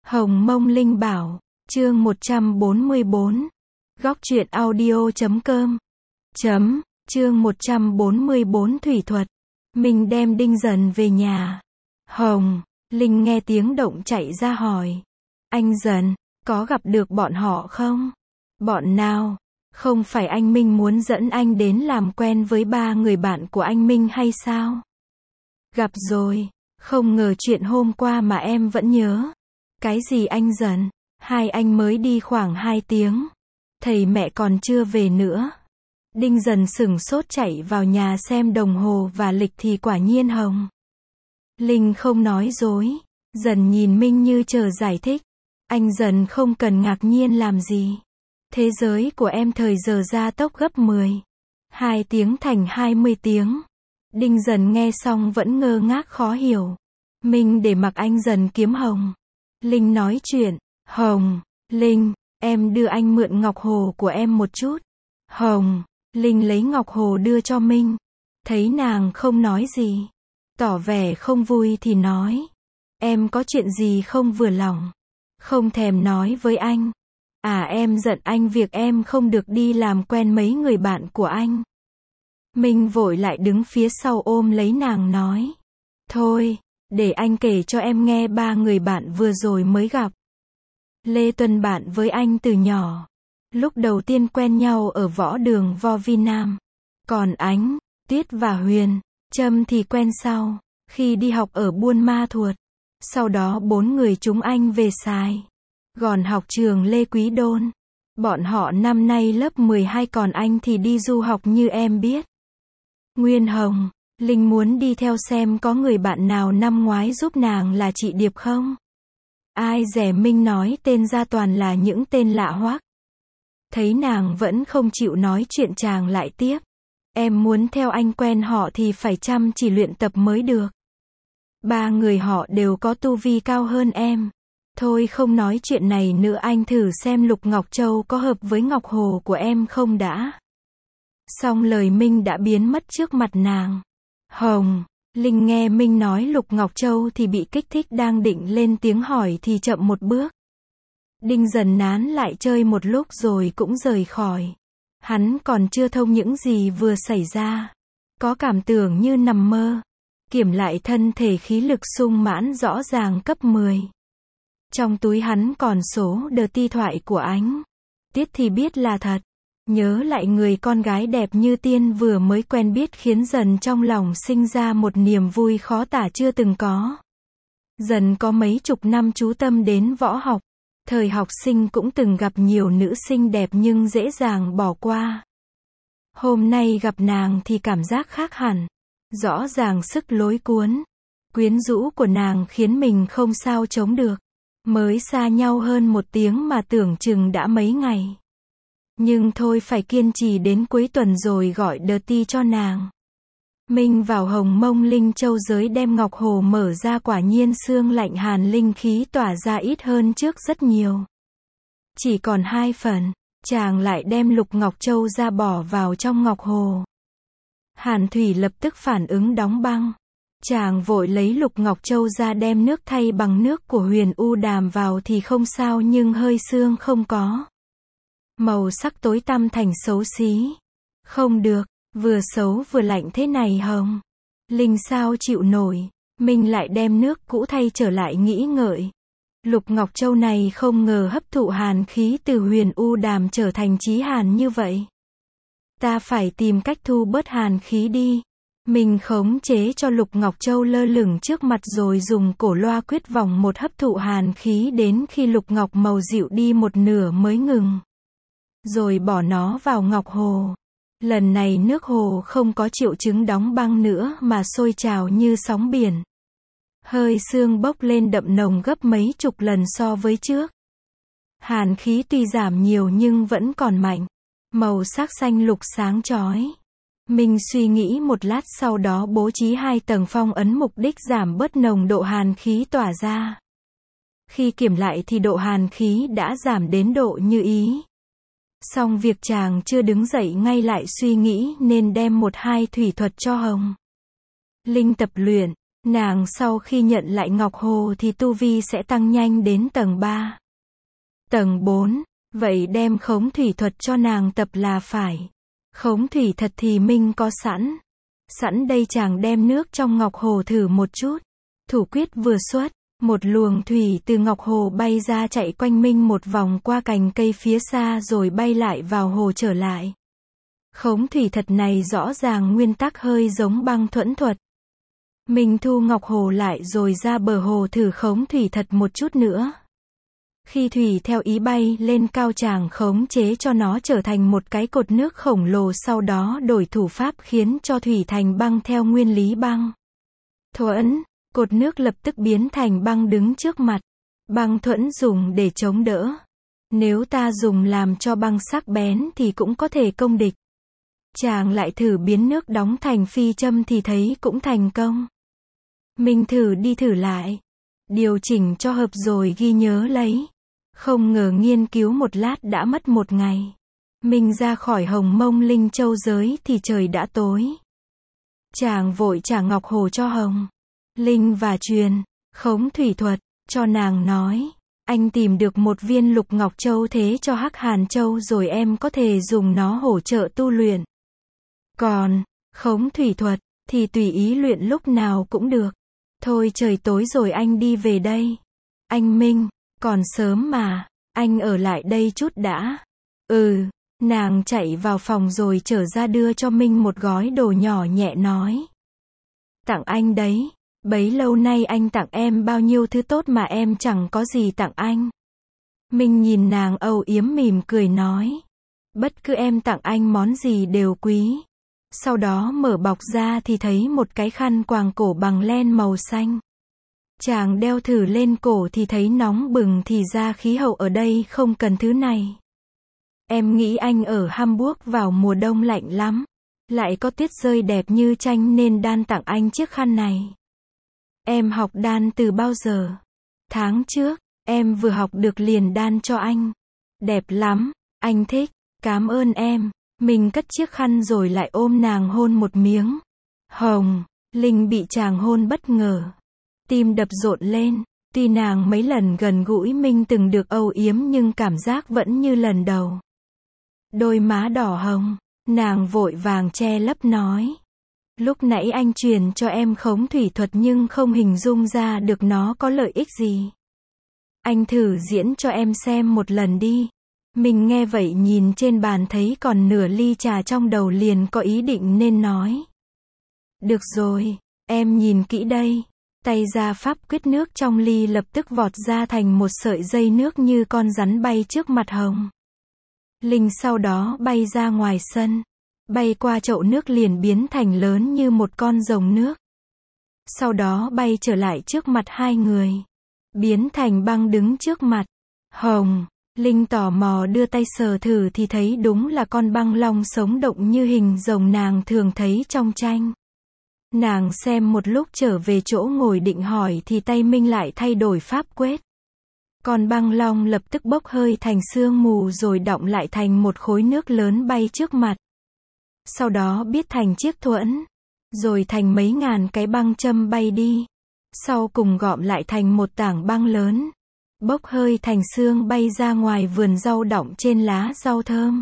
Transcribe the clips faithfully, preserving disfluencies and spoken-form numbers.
Hồng Mông Linh Bảo, chương một trăm bốn mươi bốn. Góc truyện audio chấm com. Chấm, chương một trăm bốn mươi bốn Thủy thuật. Mình đem Đinh Dần về nhà. Hồng, Linh nghe tiếng động chạy ra hỏi. Anh Dần, có gặp được bọn họ không? Bọn nào? Không phải anh Minh muốn dẫn anh đến làm quen với ba người bạn của anh Minh hay sao? Gặp rồi, không ngờ chuyện hôm qua mà em vẫn nhớ. Cái gì anh Dần? Hai anh mới đi khoảng hai tiếng. Thầy mẹ còn chưa về nữa. Đinh Dần sửng sốt chạy vào nhà xem đồng hồ và lịch thì quả nhiên Hồng. Linh không nói dối. Dần nhìn Minh như chờ giải thích. Anh Dần không cần ngạc nhiên làm gì. Thế giới của em thời giờ gia tốc gấp mười. Hai tiếng thành hai mươi tiếng. Đinh Dần nghe xong vẫn ngơ ngác khó hiểu. Minh để mặc anh Dần kiếm Hồng. Linh nói chuyện. Hồng, Linh, em đưa anh mượn ngọc hồ của em một chút. Hồng, Linh lấy ngọc hồ đưa cho Minh. Thấy nàng không nói gì. Tỏ vẻ không vui thì nói. Em có chuyện gì không vừa lòng? Không thèm nói với anh. À em giận anh việc em không được đi làm quen mấy người bạn của anh. Minh vội lại đứng phía sau ôm lấy nàng nói. Thôi, để anh kể cho em nghe ba người bạn vừa rồi mới gặp. Lê Tuân bạn với anh từ nhỏ. Lúc đầu tiên quen nhau ở võ đường Vo Vi Nam. Còn Ánh, Tuyết và Huyền, Trâm thì quen sau, khi đi học ở Buôn Ma Thuột. Sau đó bốn người chúng anh về Sài Gòn học trường Lê Quý Đôn. Bọn họ năm nay lớp mười hai còn anh thì đi du học như em biết. Nguyên Hồng, Linh muốn đi theo xem có người bạn nào năm ngoái giúp nàng là chị Điệp không? Ai dè Minh nói tên ra toàn là những tên lạ hoắc. Thấy nàng vẫn không chịu nói chuyện chàng lại tiếp. Em muốn theo anh quen họ thì phải chăm chỉ luyện tập mới được. Ba người họ đều có tu vi cao hơn em. Thôi không nói chuyện này nữa, anh thử xem Lục Ngọc Châu có hợp với Ngọc Hồ của em không đã. Xong lời Minh đã biến mất trước mặt nàng. Hồng, Linh nghe Minh nói Lục Ngọc Châu thì bị kích thích, đang định lên tiếng hỏi thì chậm một bước. Đinh Dần nán lại chơi một lúc rồi cũng rời khỏi. Hắn còn chưa thông những gì vừa xảy ra. Có cảm tưởng như nằm mơ. Kiểm lại thân thể khí lực sung mãn rõ ràng cấp mười. Trong túi hắn còn số đờ ti thoại của Ánh. Tiết thì biết là thật. Nhớ lại người con gái đẹp như tiên vừa mới quen biết khiến Dần trong lòng sinh ra một niềm vui khó tả chưa từng có. Dần có mấy chục năm chú tâm đến võ học. Thời học sinh cũng từng gặp nhiều nữ sinh đẹp nhưng dễ dàng bỏ qua. Hôm nay gặp nàng thì cảm giác khác hẳn. Rõ ràng sức lối cuốn, quyến rũ của nàng khiến mình không sao chống được. Mới xa nhau hơn một tiếng mà tưởng chừng đã mấy ngày. Nhưng thôi phải kiên trì đến cuối tuần rồi gọi đờ ti cho nàng. Minh vào Hồng Mông Linh Châu giới đem Ngọc Hồ mở ra, quả nhiên xương lạnh hàn linh khí tỏa ra ít hơn trước rất nhiều. Chỉ còn hai phần, chàng lại đem Lục Ngọc Châu ra bỏ vào trong Ngọc Hồ. Hàn thủy lập tức phản ứng đóng băng. Chàng vội lấy Lục Ngọc Châu ra đem nước thay bằng nước của Huyền U Đàm vào thì không sao, nhưng hơi xương không có. Màu sắc tối tăm thành xấu xí. Không được, vừa xấu vừa lạnh thế này Hồng. Linh sao chịu nổi. Mình lại đem nước cũ thay trở lại nghĩ ngợi. Lục Ngọc Châu này không ngờ hấp thụ hàn khí từ Huyền U Đàm trở thành chí hàn như vậy. Ta phải tìm cách thu bớt hàn khí đi. Mình khống chế cho Lục Ngọc Châu lơ lửng trước mặt rồi dùng cổ loa quyết vòng một hấp thụ hàn khí đến khi Lục Ngọc màu dịu đi một nửa mới ngừng. Rồi bỏ nó vào Ngọc Hồ. Lần này nước hồ không có triệu chứng đóng băng nữa mà sôi trào như sóng biển. Hơi sương bốc lên đậm nồng gấp mấy chục lần so với trước. Hàn khí tuy giảm nhiều nhưng vẫn còn mạnh. Màu sắc xanh lục sáng chói. Mình suy nghĩ một lát sau đó bố trí hai tầng phong ấn mục đích giảm bớt nồng độ hàn khí tỏa ra. Khi kiểm lại thì độ hàn khí đã giảm đến độ như ý. Xong việc chàng chưa đứng dậy ngay lại suy nghĩ nên đem một hai thủy thuật cho Hồng Linh tập luyện. Nàng sau khi nhận lại Ngọc Hồ thì tu vi sẽ tăng nhanh đến tầng ba. Tầng bốn, vậy đem khống thủy thuật cho nàng tập là phải. Khống thủy thật thì Minh có sẵn. Sẵn đây chàng đem nước trong Ngọc Hồ thử một chút. Thủ quyết vừa xuất, một luồng thủy từ Ngọc Hồ bay ra chạy quanh Minh một vòng qua cành cây phía xa rồi bay lại vào hồ trở lại. Khống thủy thật này rõ ràng nguyên tắc hơi giống băng thuẫn thuật. Minh thu Ngọc Hồ lại rồi ra bờ hồ thử khống thủy thật một chút nữa. Khi thủy theo ý bay lên cao chàng khống chế cho nó trở thành một cái cột nước khổng lồ, sau đó đổi thủ pháp khiến cho thủy thành băng theo nguyên lý băng thuẫn. Cột nước lập tức biến thành băng đứng trước mặt. Băng thuẫn dùng để chống đỡ. Nếu ta dùng làm cho băng sắc bén thì cũng có thể công địch. Chàng lại thử biến nước đóng thành phi châm thì thấy cũng thành công. Mình thử đi thử lại. Điều chỉnh cho hợp rồi ghi nhớ lấy. Không ngờ nghiên cứu một lát đã mất một ngày. Mình ra khỏi Hồng Mông Linh Châu giới thì trời đã tối. Chàng vội trả Ngọc Hồ cho Hồng Linh và truyền khống thủy thuật cho nàng, nói: anh tìm được một viên Lục Ngọc Châu thế cho Hắc Hàn Châu rồi em có thể dùng nó hỗ trợ tu luyện. Còn khống thủy thuật thì tùy ý luyện lúc nào cũng được. Thôi trời tối rồi anh đi về đây. Anh Minh, còn sớm mà, anh ở lại đây chút đã. Ừ, nàng chạy vào phòng rồi trở ra đưa cho Minh một gói đồ nhỏ nhẹ nói: tặng anh đấy. Bấy lâu nay anh tặng em bao nhiêu thứ tốt mà em chẳng có gì tặng anh. Minh nhìn nàng âu yếm mỉm cười nói: bất cứ em tặng anh món gì đều quý. Sau đó mở bọc ra thì thấy một cái khăn quàng cổ bằng len màu xanh. Chàng đeo thử lên cổ thì thấy nóng bừng, thì ra khí hậu ở đây không cần thứ này. Em nghĩ anh ở Hamburg vào mùa đông lạnh lắm. Lại có tuyết rơi đẹp như tranh nên đan tặng anh chiếc khăn này. Em học đan từ bao giờ? Tháng trước, em vừa học được liền đan cho anh. Đẹp lắm, anh thích, cảm ơn em. Mình cất chiếc khăn rồi lại ôm nàng hôn một miếng. Hồng Linh bị chàng hôn bất ngờ. Tim đập rộn lên. Tuy nàng mấy lần gần gũi Minh từng được âu yếm nhưng cảm giác vẫn như lần đầu. Đôi má đỏ hồng, nàng vội vàng che lấp nói: lúc nãy anh truyền cho em khống thủy thuật nhưng không hình dung ra được nó có lợi ích gì. Anh thử diễn cho em xem một lần đi. Mình nghe vậy nhìn trên bàn thấy còn nửa ly trà trong đầu liền có ý định nên nói: được rồi, em nhìn kỹ đây. Tay ra pháp quyết, nước trong ly lập tức vọt ra thành một sợi dây nước như con rắn bay trước mặt Hồng Linh, sau đó bay ra ngoài sân. Bay qua chậu nước liền biến thành lớn như một con rồng nước. Sau đó bay trở lại trước mặt hai người. Biến thành băng đứng trước mặt. Hồng Linh tò mò đưa tay sờ thử thì thấy đúng là con băng long sống động như hình rồng nàng thường thấy trong tranh. Nàng xem một lúc trở về chỗ ngồi định hỏi thì tay Minh lại thay đổi pháp quyết. Con băng long lập tức bốc hơi thành sương mù rồi đọng lại thành một khối nước lớn bay trước mặt. Sau đó biết thành chiếc thuẫn. Rồi thành mấy ngàn cái băng châm bay đi. Sau cùng gọm lại thành một tảng băng lớn. Bốc hơi thành sương bay ra ngoài vườn rau đọng trên lá rau thơm.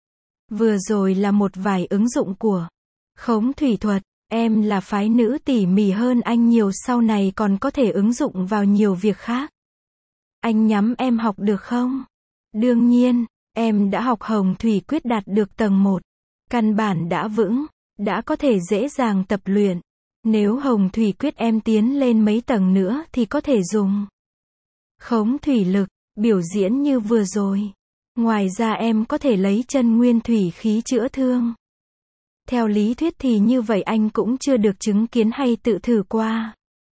Vừa rồi là một vài ứng dụng của khống thủy thuật. Em là phái nữ tỉ mỉ hơn anh nhiều, sau này còn có thể ứng dụng vào nhiều việc khác. Anh nhắm em học được không? Đương nhiên, em đã học Hồng Thủy Quyết đạt được tầng một. Căn bản đã vững, đã có thể dễ dàng tập luyện. Nếu Hồng Thủy Quyết em tiến lên mấy tầng nữa thì có thể dùng khống thủy lực, biểu diễn như vừa rồi. Ngoài ra em có thể lấy chân nguyên thủy khí chữa thương. Theo lý thuyết thì như vậy anh cũng chưa được chứng kiến hay tự thử qua.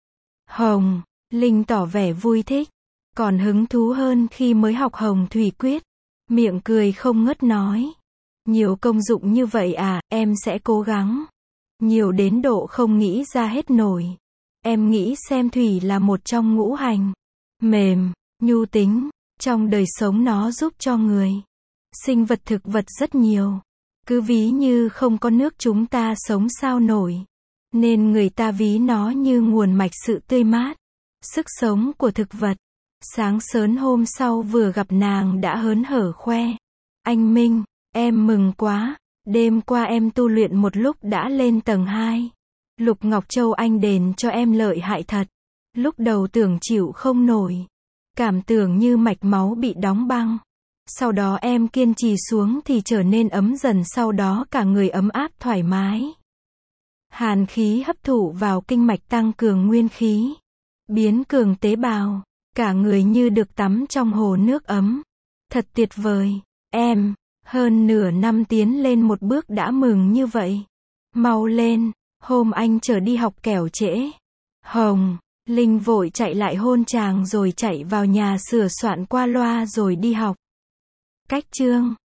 Hồng Linh tỏ vẻ vui thích, còn hứng thú hơn khi mới học Hồng Thủy Quyết. Miệng cười không ngớt nói: nhiều công dụng như vậy à, em sẽ cố gắng. Nhiều đến độ không nghĩ ra hết nổi. Em nghĩ xem thủy là một trong ngũ hành mềm, nhu tính. Trong đời sống nó giúp cho người, sinh vật thực vật rất nhiều. Cứ ví như không có nước chúng ta sống sao nổi. nên người ta ví nó như nguồn mạch sự tươi mát, sức sống của thực vật. Sáng sớm hôm sau vừa gặp nàng đã hớn hở khoe. Anh Minh, em mừng quá, đêm qua em tu luyện một lúc đã lên tầng hai. Lục Ngọc Châu anh đền cho em lợi hại thật. Lúc đầu tưởng chịu không nổi. Cảm tưởng như mạch máu bị đóng băng. Sau đó em kiên trì xuống thì trở nên ấm dần, sau đó cả người ấm áp thoải mái. Hàn khí hấp thụ vào kinh mạch tăng cường nguyên khí, biến cường tế bào, cả người như được tắm trong hồ nước ấm. Thật tuyệt vời, em, hơn nửa năm tiến lên một bước đã mừng như vậy. Mau lên, hôm anh trở đi học kẻo trễ. Hồng, Linh vội chạy lại hôn chàng rồi chạy vào nhà sửa soạn qua loa rồi đi học. Cách chương